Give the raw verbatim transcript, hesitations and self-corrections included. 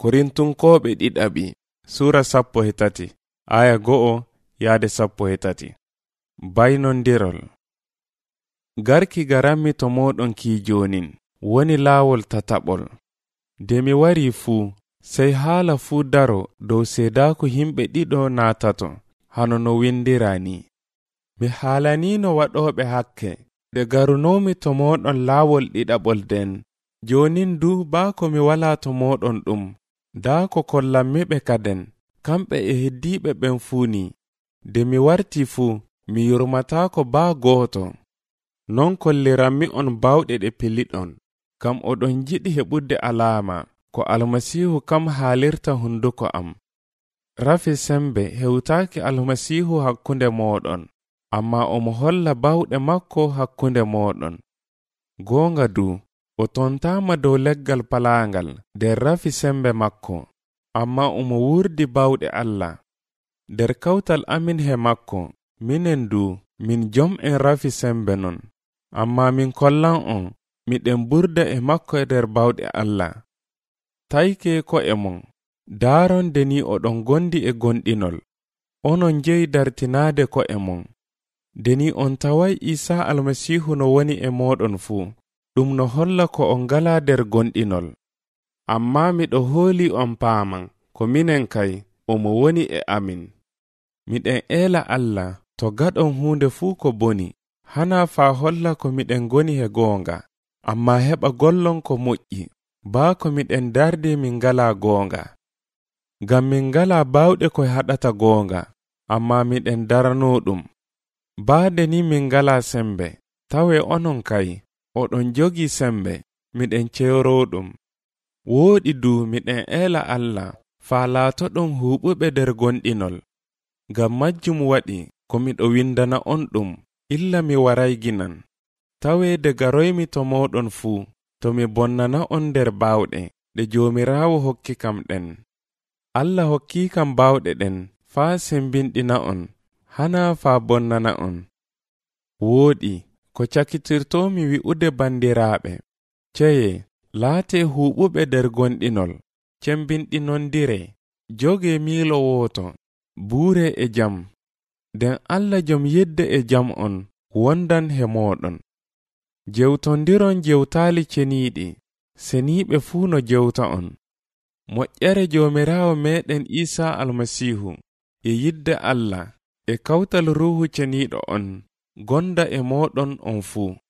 Korintunkoɓe ɗiɗaɓi Sura sappo e tati aya go'o yaade sappo e tati. Baynondirol. Garki garammi to moɗon ki jonin woni laawol tataɓol. De mi wari fuu sey haala fuu daro dow seedaaku himɓe ɗiɗo naatato hano no windirani. Mi haalanino waɗoɓe hakke de garunomi to moɗon laawol ɗiɗaɓol den. Jonin du baako mi wala to moɗon ɗum daa ko kollanmiɓe kaden kamɓe e heddiɓe ɓen fuuni. De mi warti fuu mi yurmataako baa gooto. Non kolliranmi on bawɗe ɗe piliɗon kam oɗon jiɗi heɓude alaama ko almasiihu kam haalirta hunduko am. Rafi sembe hewtaaki almasiihu hakkunde moɗon, amma omo holla bawɗe makko hakkunde moɗon. Goonga du o tontaama dow leggal palaangal nder rafi sembe makko, amma omo wurdi bawɗe Allah. Nder kawtal amin he makko, minen du min jom'en rafi sembe non, amma min kollan on miɗen burda e makko e nder bawɗe Allah. Tayke ko e mon, daaronde ni oɗon gondi e gonɗinol, onon jeyi dartinaade ko e mon. Deni on taway Isa almasiihu no woni e moɗon fuu, ɗum no holla ko on ngala nder gonɗinol. Amma miɗo hooli on paaman ko minen kay omo woni e amin. Miɗen eela Allah to gaɗon huunde fuu ko boni, hana faa holla ko miɗen goni he goonga, amma heɓa gollon ko moƴƴi, baa ko miɗen dardi min ngala goonga. Ngam min ngala bawɗe koye haɗata goonga, amma miɗen darano ɗum. Baade ni min ngala sembe, tawe onon kay oɗon jogi sembe, miɗen cewro ɗum. Wooɗi du miɗen eela Allah faa laatoɗon huuɓuɓe nder gonɗinol. Ngam majjum waɗi ko miɗo windana on ɗum, illa mi waray ginan. Taweede garoymi to moɗon fuu, to mi bonnana on nder bawɗe ɗe Joomiraawo hokki kam ɗen. Allah hokki kam bawɗe ɗen faa sembinɗina on, hana faa bonnana on. Wooɗi ko cakitirtomi wi'ude bandiraaɓe, ceye laate huuɓuɓe nder gonɗinol, cembinɗinondire, joge miilo wooto, buure e jam. Den Allah jom yedde e jam on wondan he moɗon. Jewtondiron jewtaali ceniiɗi, seniiɓe fuu no jewta on. Moƴƴere Joomiraawo meɗen Isa almasiihu e yidde Allah e kawtal ruuhu ceniiɗo on gonda e moɗon on fuu.